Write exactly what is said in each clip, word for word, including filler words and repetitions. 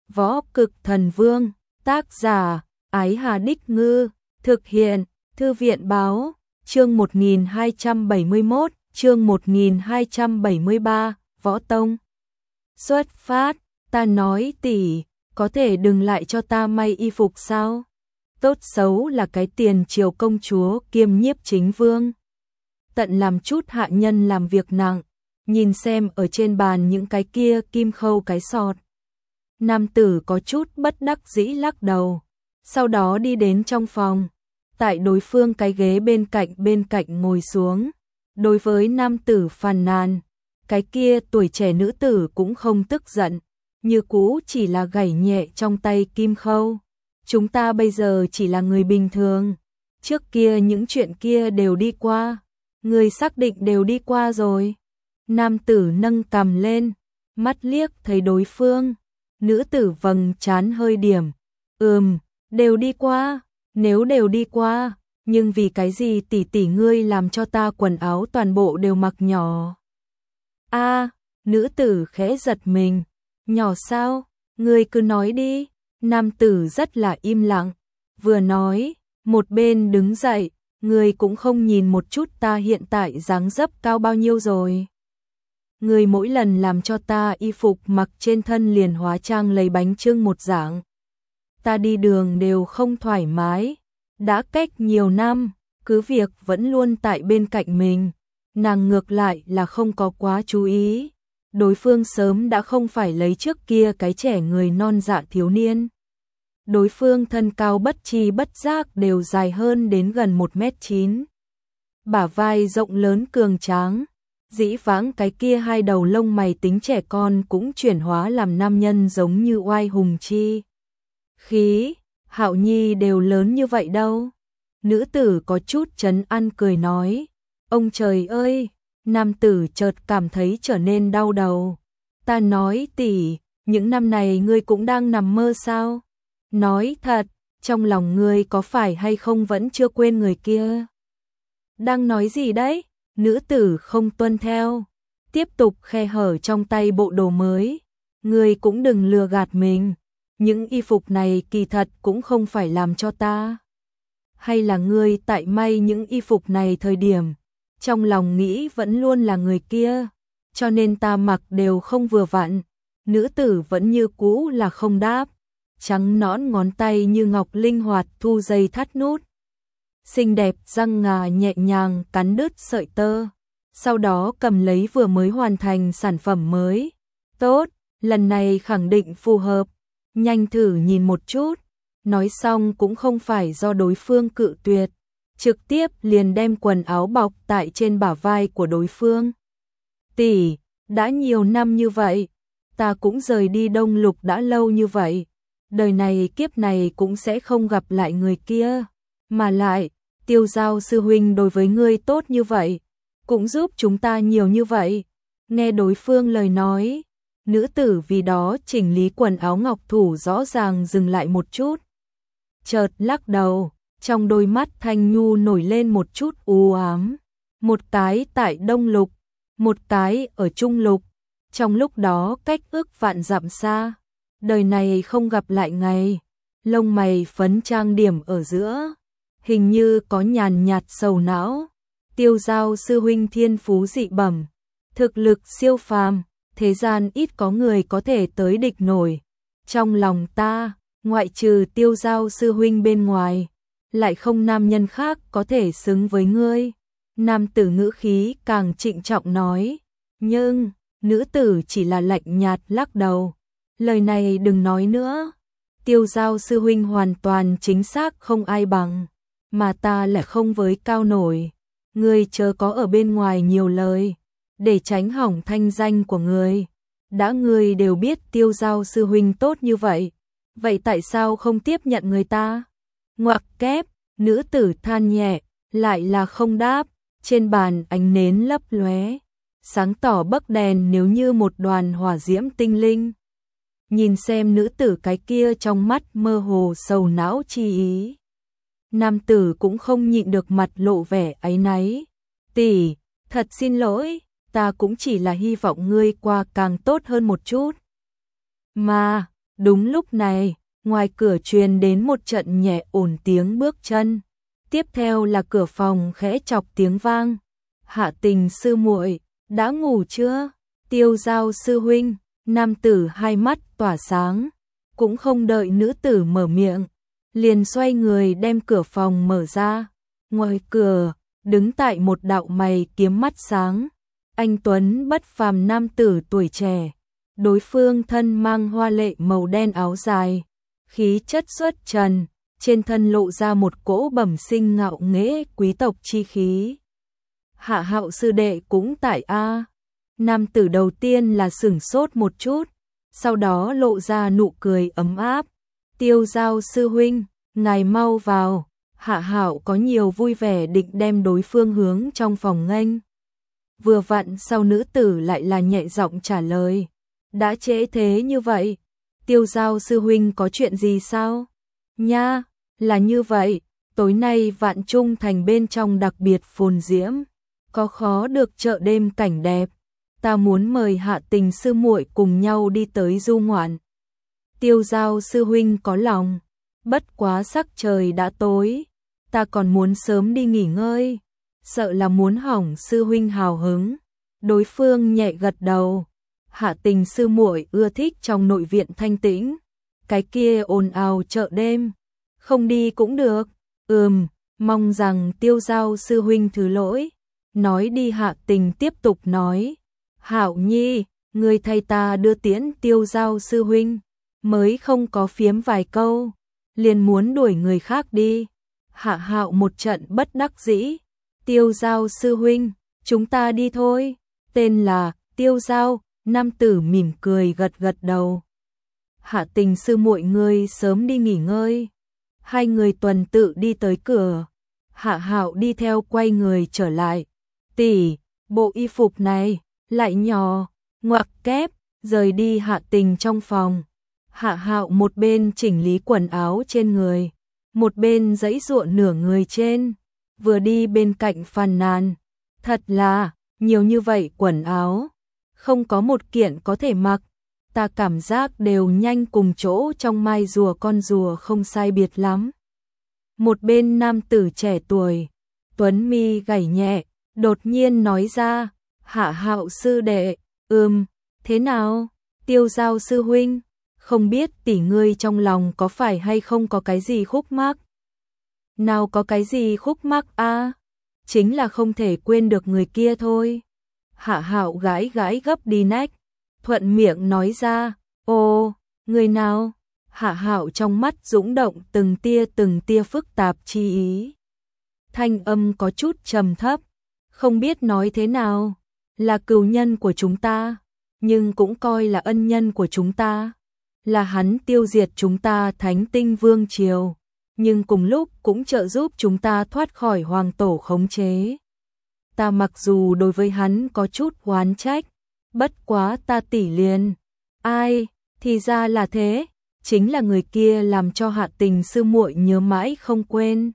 Võ Cực Thần Vương, tác giả, Ái Hà Đích Ngư, thực hiện, Thư viện Báo, chương một nghìn hai trăm bảy mươi mốt, chương một nghìn hai trăm bảy mươi ba, Võ Tông. Xuất phát, ta nói tỷ, có thể đừng lại cho ta may y phục sao? Tốt xấu là cái tiền triều công chúa kiêm nhiếp chính vương. Tận làm chút hạ nhân làm việc nặng, nhìn xem ở trên bàn những cái kia kim khâu cái sọt. Nam tử có chút bất đắc dĩ lắc đầu, sau đó đi đến trong phòng, tại đối phương cái ghế bên cạnh bên cạnh ngồi xuống. Đối với nam tử phàn nàn, cái kia tuổi trẻ nữ tử cũng không tức giận, như cũ chỉ là gảy nhẹ trong tay kim khâu. Chúng ta bây giờ chỉ là người bình thường, trước kia những chuyện kia đều đi qua, người xác định đều đi qua rồi. Nam tử nâng cằm lên, mắt liếc thấy đối phương, nữ tử vầng trán hơi điểm, ừm, đều đi qua, nếu đều đi qua, nhưng vì cái gì tỷ tỷ ngươi làm cho ta quần áo toàn bộ đều mặc nhỏ? A, nữ tử khẽ giật mình, nhỏ sao, ngươi cứ nói đi. Nam tử rất là im lặng, vừa nói, một bên đứng dậy, ngươi cũng không nhìn một chút ta hiện tại dáng dấp cao bao nhiêu rồi. Ngươi mỗi lần làm cho ta y phục mặc trên thân liền hóa trang lấy bánh chưng một dạng. Ta đi đường đều không thoải mái, đã cách nhiều năm, cứ việc vẫn luôn tại bên cạnh mình, nàng ngược lại là không có quá chú ý. Đối phương sớm đã không phải lấy trước kia cái trẻ người non dạ thiếu niên. Đối phương thân cao bất chi bất giác đều dài hơn đến gần một mét chín. Bả vai rộng lớn cường tráng, dĩ vãng cái kia hai đầu lông mày tính trẻ con cũng chuyển hóa làm nam nhân giống như oai hùng chi. Khí, Hạo Nhi đều lớn như vậy đâu. Nữ tử có chút trấn an cười nói, ông trời ơi. Nam tử chợt cảm thấy trở nên đau đầu. Ta nói tỷ, những năm này ngươi cũng đang nằm mơ sao? Nói thật, trong lòng ngươi có phải hay không vẫn chưa quên người kia? Đang nói gì đấy? Nữ tử không tuân theo, tiếp tục khe hở trong tay bộ đồ mới. Ngươi cũng đừng lừa gạt mình, những y phục này kỳ thật cũng không phải làm cho ta. Hay là ngươi tại may những y phục này thời điểm, trong lòng nghĩ vẫn luôn là người kia, cho nên ta mặc đều không vừa vặn. Nữ tử vẫn như cũ là không đáp, trắng nõn ngón tay như ngọc linh hoạt thu dây thắt nút. Xinh đẹp răng ngà nhẹ nhàng cắn đứt sợi tơ, sau đó cầm lấy vừa mới hoàn thành sản phẩm mới. Tốt, lần này khẳng định phù hợp, nhanh thử nhìn một chút. Nói xong cũng không phải do đối phương cự tuyệt, trực tiếp liền đem quần áo bọc tại trên bả vai của đối phương. Tỷ, đã nhiều năm như vậy, ta cũng rời đi Đông Lục đã lâu như vậy, đời này kiếp này cũng sẽ không gặp lại người kia, mà lại, Tiêu Giao sư huynh đối với ngươi tốt như vậy, cũng giúp chúng ta nhiều như vậy. Nghe đối phương lời nói, nữ tử vì đó chỉnh lý quần áo ngọc thủ rõ ràng dừng lại một chút. Chợt lắc đầu, trong đôi mắt thanh nhu nổi lên một chút u ám. Một cái tại Đông Lục, một cái ở Trung Lục, trong lúc đó cách ước vạn dặm xa, đời này không gặp lại ngày. Lông mày phấn trang điểm ở giữa, hình như có nhàn nhạt sầu não. Tiêu Giao sư huynh thiên phú dị bẩm, thực lực siêu phàm, thế gian ít có người có thể tới địch nổi. Trong lòng ta, ngoại trừ Tiêu Giao sư huynh bên ngoài, lại không nam nhân khác có thể xứng với ngươi. Nam tử ngữ khí càng trịnh trọng nói, nhưng nữ tử chỉ là lạnh nhạt lắc đầu. Lời này đừng nói nữa, Tiêu Giao sư huynh hoàn toàn chính xác không ai bằng, mà ta lại không với cao nổi. Ngươi chớ có ở bên ngoài nhiều lời, để tránh hỏng thanh danh của ngươi. Đã ngươi đều biết Tiêu Giao sư huynh tốt như vậy, vậy tại sao không tiếp nhận người ta? Ngoặc kép, nữ tử than nhẹ, lại là không đáp. Trên bàn ánh nến lấp lóe, sáng tỏ bấc đèn nếu như một đoàn hỏa diễm tinh linh. Nhìn xem nữ tử cái kia trong mắt mơ hồ sầu não chi ý. Nam tử cũng không nhịn được mặt lộ vẻ áy náy. Tỷ, thật xin lỗi, ta cũng chỉ là hy vọng ngươi qua càng tốt hơn một chút. Mà, Đúng lúc này, ngoài cửa truyền đến một trận nhẹ ổn tiếng bước chân. Tiếp theo là cửa phòng khẽ chọc tiếng vang. Hạ Tình sư muội, đã ngủ chưa? Tiêu Giao sư huynh. Nam tử hai mắt tỏa sáng, cũng không đợi nữ tử mở miệng, liền xoay người đem cửa phòng mở ra. Ngoài cửa, đứng tại một đạo mày kiếm mắt sáng, anh tuấn bất phàm nam tử tuổi trẻ. Đối phương thân mang hoa lệ màu đen áo dài, khí chất xuất trần, trên thân lộ ra một cỗ bẩm sinh ngạo nghễ quý tộc chi khí. Hạ Hạo sư đệ cũng tại a. Nam tử đầu tiên là sửng sốt một chút, sau đó lộ ra nụ cười ấm áp. Tiêu Giao sư huynh, ngài mau vào. Hạ Hạo có nhiều vui vẻ định đem đối phương hướng trong phòng nghênh. Vừa vặn sau nữ tử lại là nhẹ giọng trả lời. Đã trễ thế như vậy, Tiêu Giao sư huynh có chuyện gì sao? Nha, là như vậy, tối nay Vạn Trung thành bên trong đặc biệt phồn diễm, có khó được chợ đêm cảnh đẹp. Ta muốn mời Hạ Tình sư muội cùng nhau đi tới du ngoạn. Tiêu Giao sư huynh có lòng, bất quá sắc trời đã tối, ta còn muốn sớm đi nghỉ ngơi, sợ là muốn hỏng sư huynh hào hứng. Đối phương nhẹ gật đầu. Hạ Tình sư muội ưa thích trong nội viện thanh tĩnh, cái kia ồn ào chợ đêm, không đi cũng được. Ừm, mong rằng Tiêu Giao sư huynh thứ lỗi. Nói đi Hạ Tình tiếp tục nói. Hạo nhi, người thay ta đưa tiễn Tiêu Giao sư huynh, mới không có phiếm vài câu, liền muốn đuổi người khác đi. Hạ Hạo một trận bất đắc dĩ. Tiêu Giao sư huynh, chúng ta đi thôi. Tên là Tiêu Giao. Nam tử mỉm cười gật gật đầu. Hạ Tình sư muội ngươi sớm đi nghỉ ngơi. Hai người tuần tự đi tới cửa. Hạ Hạo đi theo quay người trở lại. Tỷ, bộ y phục này lại nhỏ, ngoặc kép, rời đi Hạ Tình trong phòng. Hạ Hạo một bên chỉnh lý quần áo trên người, một bên giãy giụa nửa người trên, vừa đi bên cạnh phàn nàn. Thật là, nhiều như vậy quần áo, không có một kiện có thể mặc, ta cảm giác đều nhanh cùng chỗ trong mai rùa con rùa không sai biệt lắm. Một bên nam tử trẻ tuổi, tuấn mi gảy nhẹ, đột nhiên nói ra. Hạ Hạo sư đệ, ừm, thế nào? Tiêu Giao sư huynh, không biết tỷ ngươi trong lòng có phải hay không có cái gì khúc mắc? Nào có cái gì khúc mắc a? Chính là không thể quên được người kia thôi. Hạ Hạo gãi gãi gấp đi nách, thuận miệng nói ra. Ồ, người nào? Hạ Hạo trong mắt dũng động từng tia từng tia phức tạp chi ý. Thanh âm có chút trầm thấp, không biết nói thế nào. Là cừu nhân của chúng ta, nhưng cũng coi là ân nhân của chúng ta. Là hắn tiêu diệt chúng ta Thánh Tinh Vương Triều, nhưng cùng lúc cũng trợ giúp chúng ta thoát khỏi hoàng tổ khống chế. Ta mặc dù đối với hắn có chút oán trách, bất quá ta tỷ liền. Ai, thì ra là thế, chính là người kia làm cho Hạ Tình sư muội nhớ mãi không quên.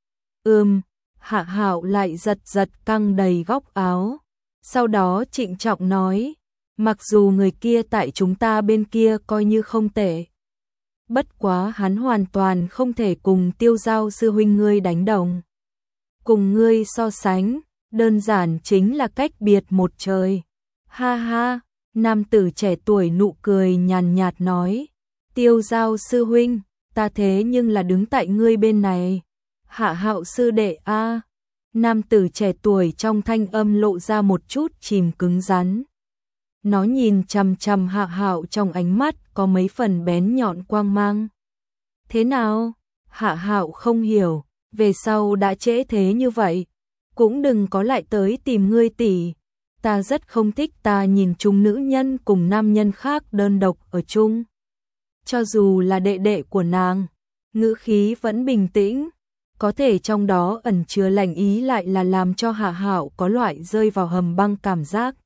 Ừm, Hạ Hạo lại giật giật căng đầy góc áo. Sau đó trịnh trọng nói, mặc dù người kia tại chúng ta bên kia coi như không tệ, bất quá hắn hoàn toàn không thể cùng Tiêu Giao sư huynh ngươi đánh đồng. Cùng ngươi so sánh, đơn giản chính là cách biệt một trời. Ha ha, nam tử trẻ tuổi nụ cười nhàn nhạt nói, Tiêu Giao sư huynh, ta thế nhưng là đứng tại ngươi bên này. Hạ Hạo sư đệ a. Nam tử trẻ tuổi trong thanh âm lộ ra một chút chìm cứng rắn. Nó nhìn chằm chằm Hạ Hạo trong ánh mắt có mấy phần bén nhọn quang mang. Thế nào? Hạ Hạo không hiểu, về sau đã trễ thế như vậy, cũng đừng có lại tới tìm ngươi tỷ. Ta rất không thích ta nhìn chung nữ nhân cùng nam nhân khác đơn độc ở chung. Cho dù là đệ đệ của nàng, ngữ khí vẫn bình tĩnh, có thể trong đó ẩn chứa lạnh ý lại là làm cho Hạ Hạo có loại rơi vào hầm băng cảm giác.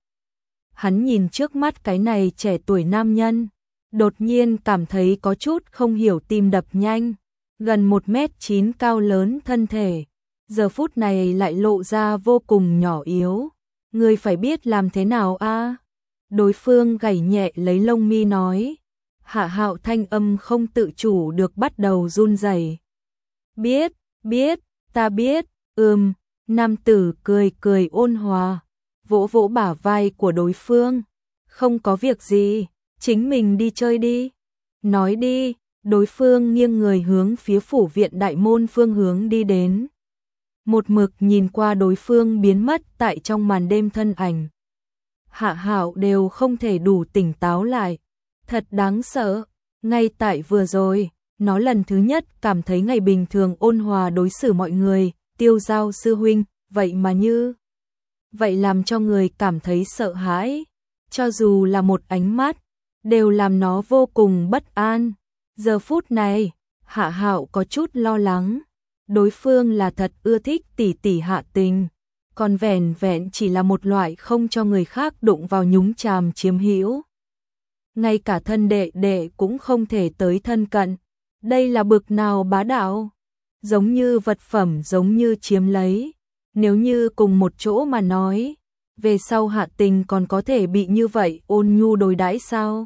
Hắn nhìn trước mắt cái này trẻ tuổi nam nhân, đột nhiên cảm thấy có chút không hiểu tim đập nhanh, gần một mét chín cao lớn thân thể, giờ phút này lại lộ ra vô cùng nhỏ yếu. Ngươi phải biết làm thế nào a? Đối phương gảy nhẹ lấy lông mi nói. Hạ Hạo thanh âm không tự chủ được bắt đầu run rẩy. Biết, biết, ta biết, ừm, nam tử cười cười ôn hòa, vỗ vỗ bả vai của đối phương. Không có việc gì, chính mình đi chơi đi. Nói đi, đối phương nghiêng người hướng phía phủ viện đại môn phương hướng đi đến. Một mực nhìn qua đối phương biến mất tại trong màn đêm thân ảnh. Hạ Hạo đều không thể đủ tỉnh táo lại. Thật đáng sợ, ngay tại vừa rồi, nó lần thứ nhất cảm thấy ngày bình thường ôn hòa đối xử mọi người, Tiêu Giao sư huynh, vậy mà như vậy làm cho người cảm thấy sợ hãi, cho dù là một ánh mắt, đều làm nó vô cùng bất an. Giờ phút này, Hạ Hạo có chút lo lắng, đối phương là thật ưa thích tỷ tỷ Hạ Tình, còn vẻn vẹn chỉ là một loại không cho người khác đụng vào nhúng chàm chiếm hữu. Ngay cả thân đệ đệ cũng không thể tới thân cận, đây là bực nào bá đạo, giống như vật phẩm giống như chiếm lấy, nếu như cùng một chỗ mà nói, về sau Hạ Tình còn có thể bị như vậy ôn nhu đối đãi sao?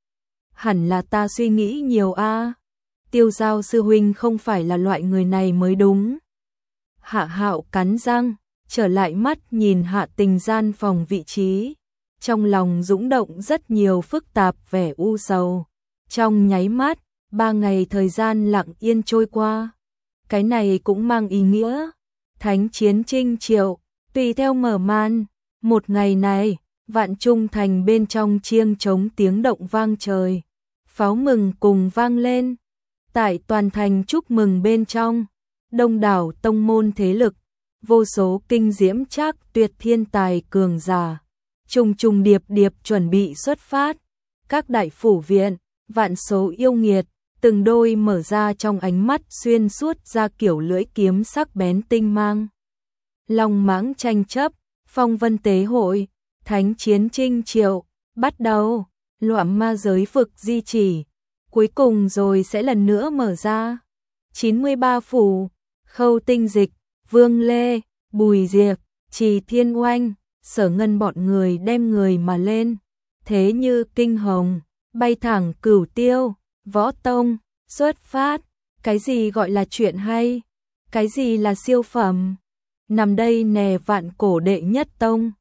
Hẳn là ta suy nghĩ nhiều a. Tiêu Giao sư huynh không phải là loại người này mới đúng. Hạ Hạo cắn răng, trở lại mắt nhìn Hạ Tình gian phòng vị trí, trong lòng dũng động rất nhiều phức tạp vẻ u sầu. Trong nháy mắt, ba ngày thời gian lặng yên trôi qua. Cái này cũng mang ý nghĩa thánh chiến trinh triệu, tùy theo mở màn. Một ngày này, vạn trung thành bên trong chiêng trống tiếng động vang trời, pháo mừng cùng vang lên. Tại toàn thành chúc mừng bên trong, đông đảo tông môn thế lực, vô số kinh diễm trác tuyệt thiên tài cường giả, trùng trùng điệp điệp chuẩn bị xuất phát. Các đại phủ viện, vạn số yêu nghiệt, từng đôi mở ra trong ánh mắt xuyên suốt ra kiểu lưỡi kiếm sắc bén tinh mang. Long mãng tranh chấp, phong vân tế hội, thánh chiến trinh triệu, bắt đầu, loạn ma giới vực di chỉ, cuối cùng rồi sẽ lần nữa mở ra. chín mươi ba phủ, Khâu Tinh Dịch, Vương Lê, Bùi Diệp, Trì Thiên Oanh, Sở Ngân bọn người đem người mà lên, thế như kinh hồng, bay thẳng Cửu Tiêu, Võ Tông, xuất phát. Cái gì gọi là chuyện hay? Cái gì là siêu phẩm? Nằm đây nè vạn cổ đệ nhất tông,